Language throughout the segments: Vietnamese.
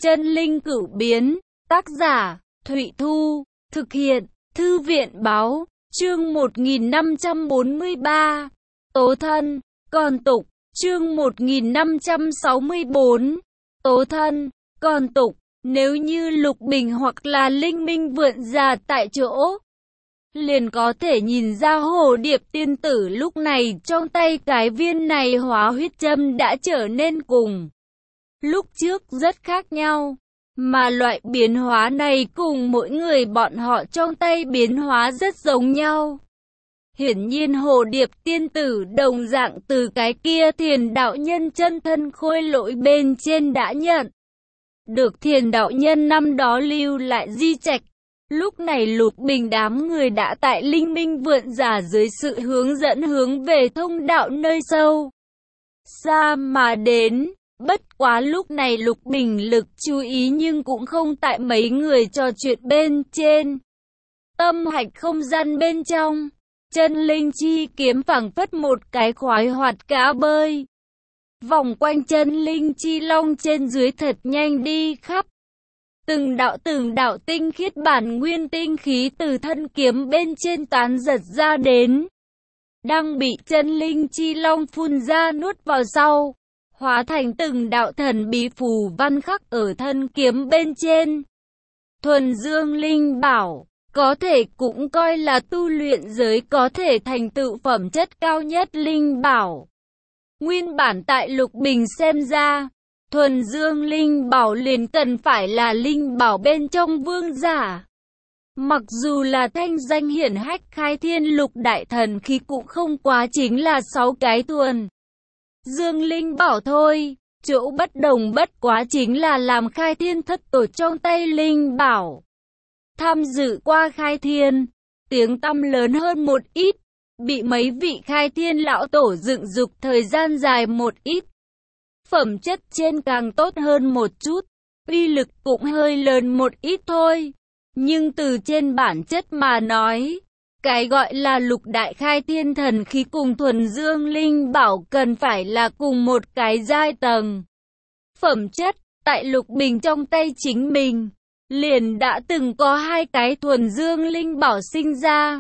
Chân linh cửu biến, tác giả, Thụy Thu, thực hiện, Thư viện báo, chương 1543, tố thân, còn tục, chương 1564, tố thân, còn tục, nếu như Lục Bình hoặc là Linh Minh vượn ra tại chỗ, liền có thể nhìn ra Hồ Điệp tiên tử lúc này trong tay cái viên này hóa huyết châm đã trở nên cùng lúc trước rất khác nhau. Mà loại biến hóa này cùng mỗi người bọn họ trong tay biến hóa rất giống nhau. Hiển nhiên Hồ Điệp tiên tử đồng dạng từ cái kia Thiền đạo nhân chân thân khôi lỗi bên trên đã nhận được Thiền đạo nhân năm đó lưu lại di trạch. Lúc này Lục Bình đám người đã tại Linh Minh vượn giả dưới sự hướng dẫn hướng về thông đạo nơi sâu xa mà đến. Bất quá lúc này Lục Bình lực chú ý nhưng cũng không tại mấy người trò chuyện bên trên. Tâm hạch không gian bên trong, chân linh chi kiếm phảng phất một cái khoái hoạt cá bơi. Vòng quanh chân linh chi long trên dưới thật nhanh đi khắp. Từng đạo tinh khiết bản nguyên tinh khí từ thân kiếm bên trên tán giật ra đến. Đang bị chân linh chi long phun ra nuốt vào sau, hóa thành từng đạo thần bí phù văn khắc ở thân kiếm bên trên. Thuần dương linh bảo, có thể cũng coi là tu luyện giới có thể thành tựu phẩm chất cao nhất linh bảo. Nguyên bản tại Lục Bình xem ra, thuần dương linh bảo liền cần phải là linh bảo bên trong vương giả. Mặc dù là thanh danh hiển hách khai thiên lục đại thần khí cũng không quá chính là 6 cái thuần dương linh bảo thôi, chỗ bất đồng bất quá chính là làm khai thiên thất tổ trong tay linh bảo. Tham dự qua khai thiên, tiếng tăm lớn hơn một ít, bị mấy vị khai thiên lão tổ dựng dục thời gian dài một ít. Phẩm chất trên càng tốt hơn một chút, uy lực cũng hơi lớn một ít thôi. Nhưng từ trên bản chất mà nói, cái gọi là lục đại khai thiên thần khí cùng thuần dương linh bảo cần phải là cùng một cái giai tầng. Phẩm chất, tại Lục Bình trong tay chính mình, liền đã từng có 2 cái thuần dương linh bảo sinh ra.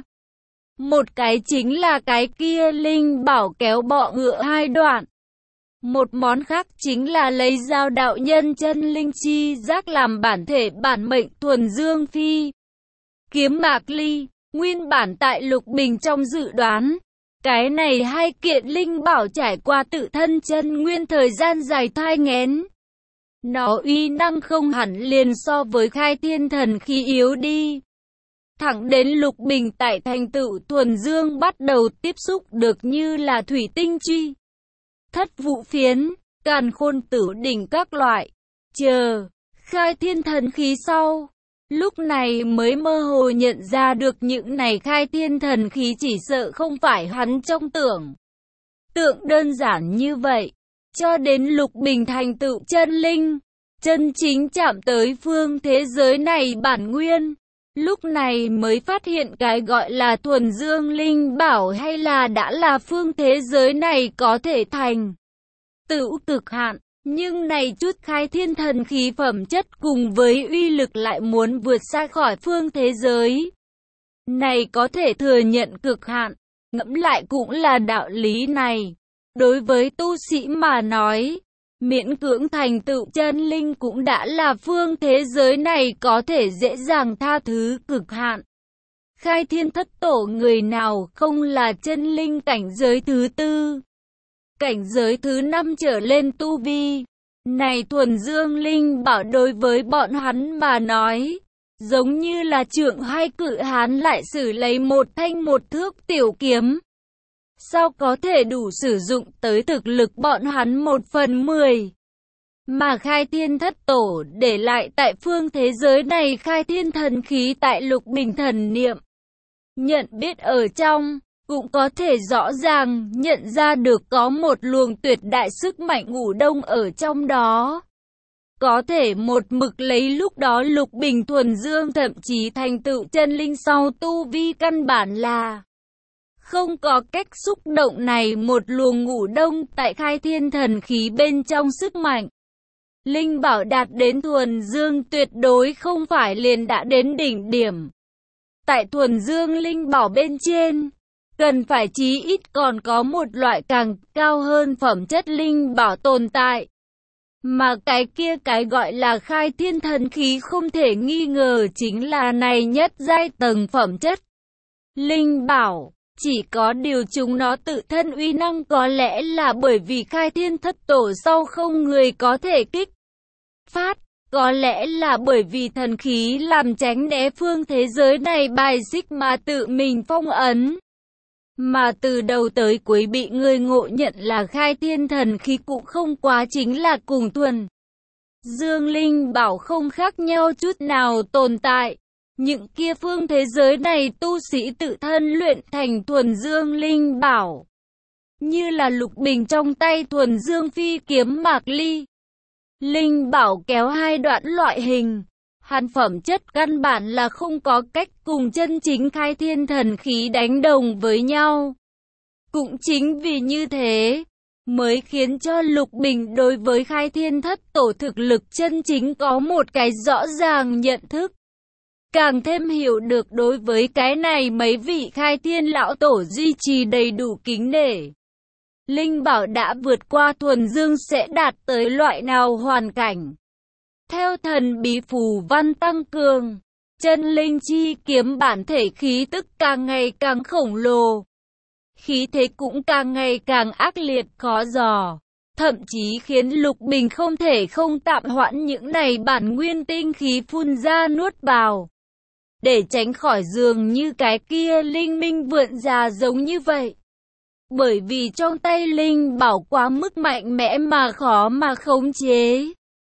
Một cái chính là cái kia linh bảo kéo bọ ngựa 2 đoạn. Một món khác chính là lấy Giao đạo nhân chân linh chi giác làm bản thể bản mệnh thuần dương phi kiếm mạc ly. Nguyên bản tại Lục Bình trong dự đoán, cái này 2 kiện linh bảo trải qua tự thân chân nguyên thời gian dài thai nghén, nó uy năng không hẳn liền so với khai thiên thần khí yếu đi. Thẳng đến Lục Bình tại thành tựu thuần dương bắt đầu tiếp xúc được như là thủy tinh truy, thất vụ phiến, càn khôn tử đỉnh các loại, chờ khai thiên thần khí sau. Lúc này mới mơ hồ nhận ra được những này khai thiên thần khí chỉ sợ không phải hắn trong tưởng tượng đơn giản như vậy. Cho đến Lục Bình thành tựu chân linh, chân chính chạm tới phương thế giới này bản nguyên. Lúc này mới phát hiện cái gọi là thuần dương linh bảo hay là đã là phương thế giới này có thể thành tựu cực hạn. Nhưng này chút khai thiên thần khí phẩm chất cùng với uy lực lại muốn vượt xa khỏi phương thế giới này có thể thừa nhận cực hạn. Ngẫm lại cũng là đạo lý này. Đối với tu sĩ mà nói, miễn cưỡng thành tựu chân linh cũng đã là phương thế giới này có thể dễ dàng tha thứ cực hạn. Khai thiên thất tổ người nào không là chân linh cảnh giới thứ 4, cảnh giới thứ 5 trở lên tu vi. Này thuần dương linh bảo đối với bọn hắn mà nói, giống như là trượng hai cự hán lại sử lấy một thanh một thước tiểu kiếm. Sao có thể đủ sử dụng tới thực lực bọn hắn 1/10. Mà khai thiên thất tổ để lại tại phương thế giới này khai thiên thần khí tại Lục Bình thần niệm nhận biết ở trong, cũng có thể rõ ràng nhận ra được có một luồng tuyệt đại sức mạnh ngủ đông ở trong đó. Có thể một mực lấy lúc đó Lục Bình thuần dương thậm chí thành tựu chân linh sau tu vi căn bản là không có cách xúc động này một luồng ngủ đông tại khai thiên thần khí bên trong sức mạnh. Linh bảo đạt đến thuần dương tuyệt đối không phải liền đã đến đỉnh điểm. Tại thuần dương linh bảo bên trên, cần phải chí ít còn có một loại càng cao hơn phẩm chất linh bảo tồn tại. Mà cái gọi là khai thiên thần khí không thể nghi ngờ chính là này nhất giai tầng phẩm chất. Linh bảo, chỉ có điều chúng nó tự thân uy năng có lẽ là bởi vì khai thiên thất tổ sau không người có thể kích phát, có lẽ là bởi vì thần khí làm tránh né phương thế giới này bài xích mà tự mình phong ấn. Mà từ đầu tới cuối bị người ngộ nhận là khai thiên thần khí cũng không quá chính là cùng thuần dương linh bảo không khác nhau chút nào tồn tại. Những kia phương thế giới này tu sĩ tự thân luyện thành thuần dương linh bảo. Như là Lục Bình trong tay thuần dương phi kiếm Mạc Ly. Linh bảo kéo hai đoạn loại hình. Hắn phẩm chất căn bản là không có cách cùng chân chính khai thiên thần khí đánh đồng với nhau. Cũng chính vì như thế, mới khiến cho Lục Bình đối với khai thiên thất tổ thực lực chân chính có một cái rõ ràng nhận thức. Càng thêm hiểu được đối với cái này mấy vị khai thiên lão tổ duy trì đầy đủ kính nể. Linh bảo đã vượt qua thuần dương sẽ đạt tới loại nào hoàn cảnh. Theo thần bí phù văn tăng cường, chân linh chi kiếm bản thể khí tức càng ngày càng khổng lồ. Khí thế cũng càng ngày càng ác liệt khó dò. Thậm chí khiến Lục Bình không thể không tạm hoãn những này bản nguyên tinh khí phun ra nuốt vào. Để tránh khỏi dường như cái kia linh minh vượn già giống như vậy. Bởi vì trong tay linh bảo quá mức mạnh mẽ mà khó mà khống chế.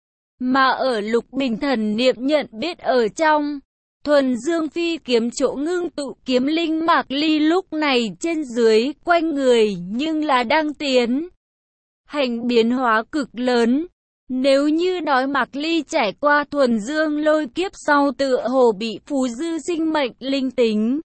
Mà ở Lục Bình thần niệm nhận biết ở trong thuần dương phi kiếm chỗ ngưng tụ kiếm linh Mạc Ly lúc này trên dưới quanh người nhưng là đang tiến hành biến hóa cực lớn. Nếu như nói Mạc Ly trải qua thuần dương lôi kiếp sau tựa hồ bị phù dư sinh mệnh linh tính.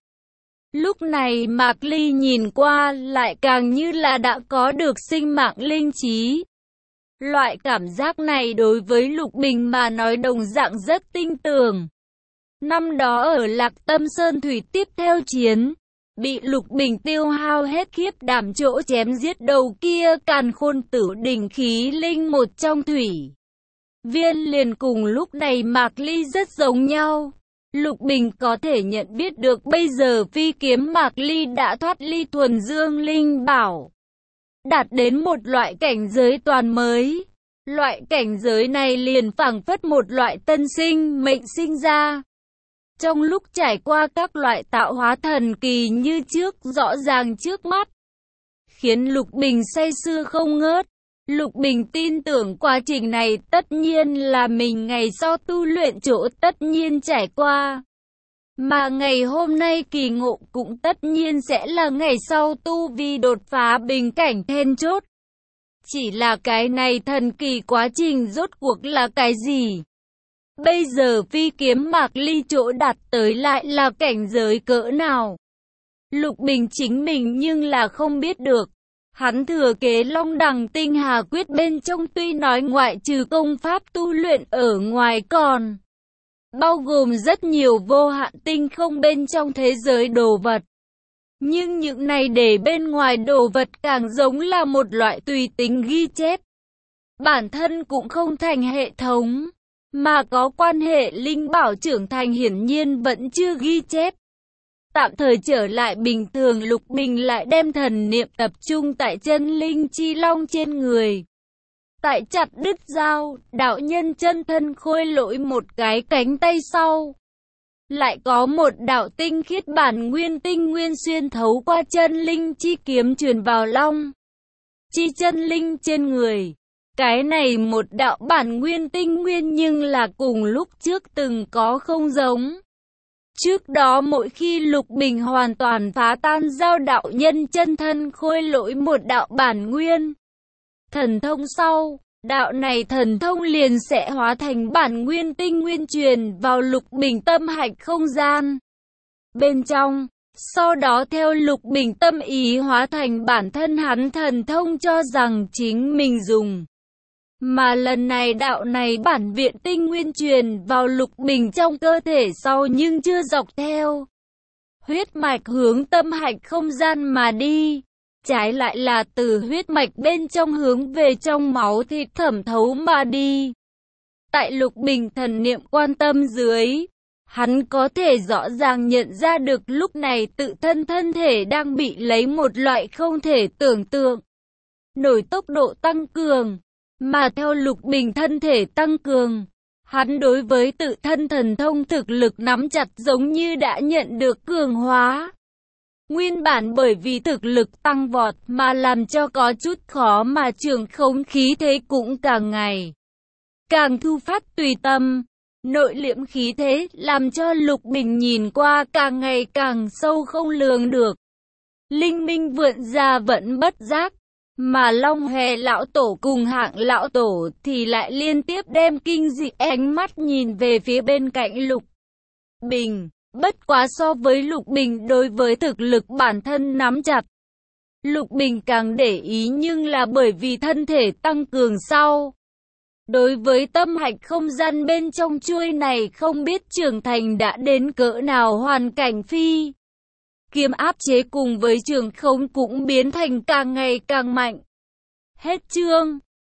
Lúc này Mạc Ly nhìn qua lại càng như là đã có được sinh mạng linh trí. Loại cảm giác này đối với Lục Bình mà nói đồng dạng rất tinh tường. Năm đó ở Lạc Tâm Sơn Thủy tiếp theo chiến, bị Lục Bình tiêu hao hết khiếp đảm chỗ chém giết đầu kia càn khôn tử đỉnh khí linh một trong thủy. Viên liền cùng lúc này Mạc Ly rất giống nhau. Lục Bình có thể nhận biết được bây giờ phi kiếm Mạc Ly đã thoát ly thuần dương linh bảo. Đạt đến một loại cảnh giới toàn mới. Loại cảnh giới này liền phảng phất một loại tân sinh mệnh sinh ra. Trong lúc trải qua các loại tạo hóa thần kỳ như trước rõ ràng trước mắt. Khiến Lục Bình say sưa không ngớt. Lục Bình tin tưởng quá trình này tất nhiên là mình ngày sau tu luyện chỗ tất nhiên trải qua. Mà ngày hôm nay kỳ ngộ cũng tất nhiên sẽ là ngày sau tu vi đột phá bình cảnh then chốt. Chỉ là cái này thần kỳ quá trình rốt cuộc là cái gì? Bây giờ phi kiếm Mạc Ly chỗ đạt tới lại là cảnh giới cỡ nào? Lục Bình chính mình nhưng là không biết được. Hắn thừa kế Long Đằng Tinh Hà Quyết bên trong tuy nói ngoại trừ công pháp tu luyện ở ngoài còn bao gồm rất nhiều vô hạn tinh không bên trong thế giới đồ vật. Nhưng những này để bên ngoài đồ vật càng giống là một loại tùy tính ghi chép. Bản thân cũng không thành hệ thống, mà có quan hệ linh bảo trưởng thành hiển nhiên vẫn chưa ghi chép. Tạm thời trở lại bình thường, Lục Bình lại đem thần niệm tập trung tại chân linh chi long trên người. Tại chặt đứt dao, đạo nhân chân thân khôi lỗi một cái cánh tay sau. Lại có một đạo tinh khiết bản nguyên tinh nguyên xuyên thấu qua chân linh chi kiếm truyền vào long chi chân linh trên người. Cái này một đạo bản nguyên tinh nguyên nhưng là cùng lúc trước từng có không giống. Trước đó mỗi khi Lục Bình hoàn toàn phá tan giao đạo nhân chân thân khôi lỗi một đạo bản nguyên thần thông sau, đạo này thần thông liền sẽ hóa thành bản nguyên tinh nguyên truyền vào Lục Bình tâm hạch không gian bên trong, sau đó theo Lục Bình tâm ý hóa thành bản thân hắn thần thông cho rằng chính mình dùng. Mà lần này đạo này bản viện tinh nguyên truyền vào Lục Bình trong cơ thể sau nhưng chưa dọc theo huyết mạch hướng tâm hạch không gian mà đi. Trái lại là từ huyết mạch bên trong hướng về trong máu thịt thẩm thấu mà đi. Tại Lục Bình thần niệm quan tâm dưới, hắn có thể rõ ràng nhận ra được lúc này tự thân thân thể đang bị lấy một loại không thể tưởng tượng nổi tốc độ tăng cường. Mà theo Lục Bình thân thể tăng cường, hắn đối với tự thân thần thông thực lực nắm chặt giống như đã nhận được cường hóa. Nguyên bản bởi vì thực lực tăng vọt mà làm cho có chút khó mà trường khống khí thế cũng càng ngày càng thu phát tùy tâm. Nội liễm khí thế làm cho Lục Bình nhìn qua càng ngày càng sâu không lường được. Linh minh vượn ra vẫn bất giác, mà Long Hề lão tổ cùng Hạng lão tổ thì lại liên tiếp đem kinh dị ánh mắt nhìn về phía bên cạnh Lục Bình. Bất quá so với Lục Bình đối với thực lực bản thân nắm chặt, Lục Bình càng để ý nhưng là bởi vì thân thể tăng cường sau. Đối với tâm hạch không gian bên trong chuôi này không biết trưởng thành đã đến cỡ nào hoàn cảnh phi. Kiếm áp chế cùng với trường khống cũng biến thành càng ngày càng mạnh. Hết chương.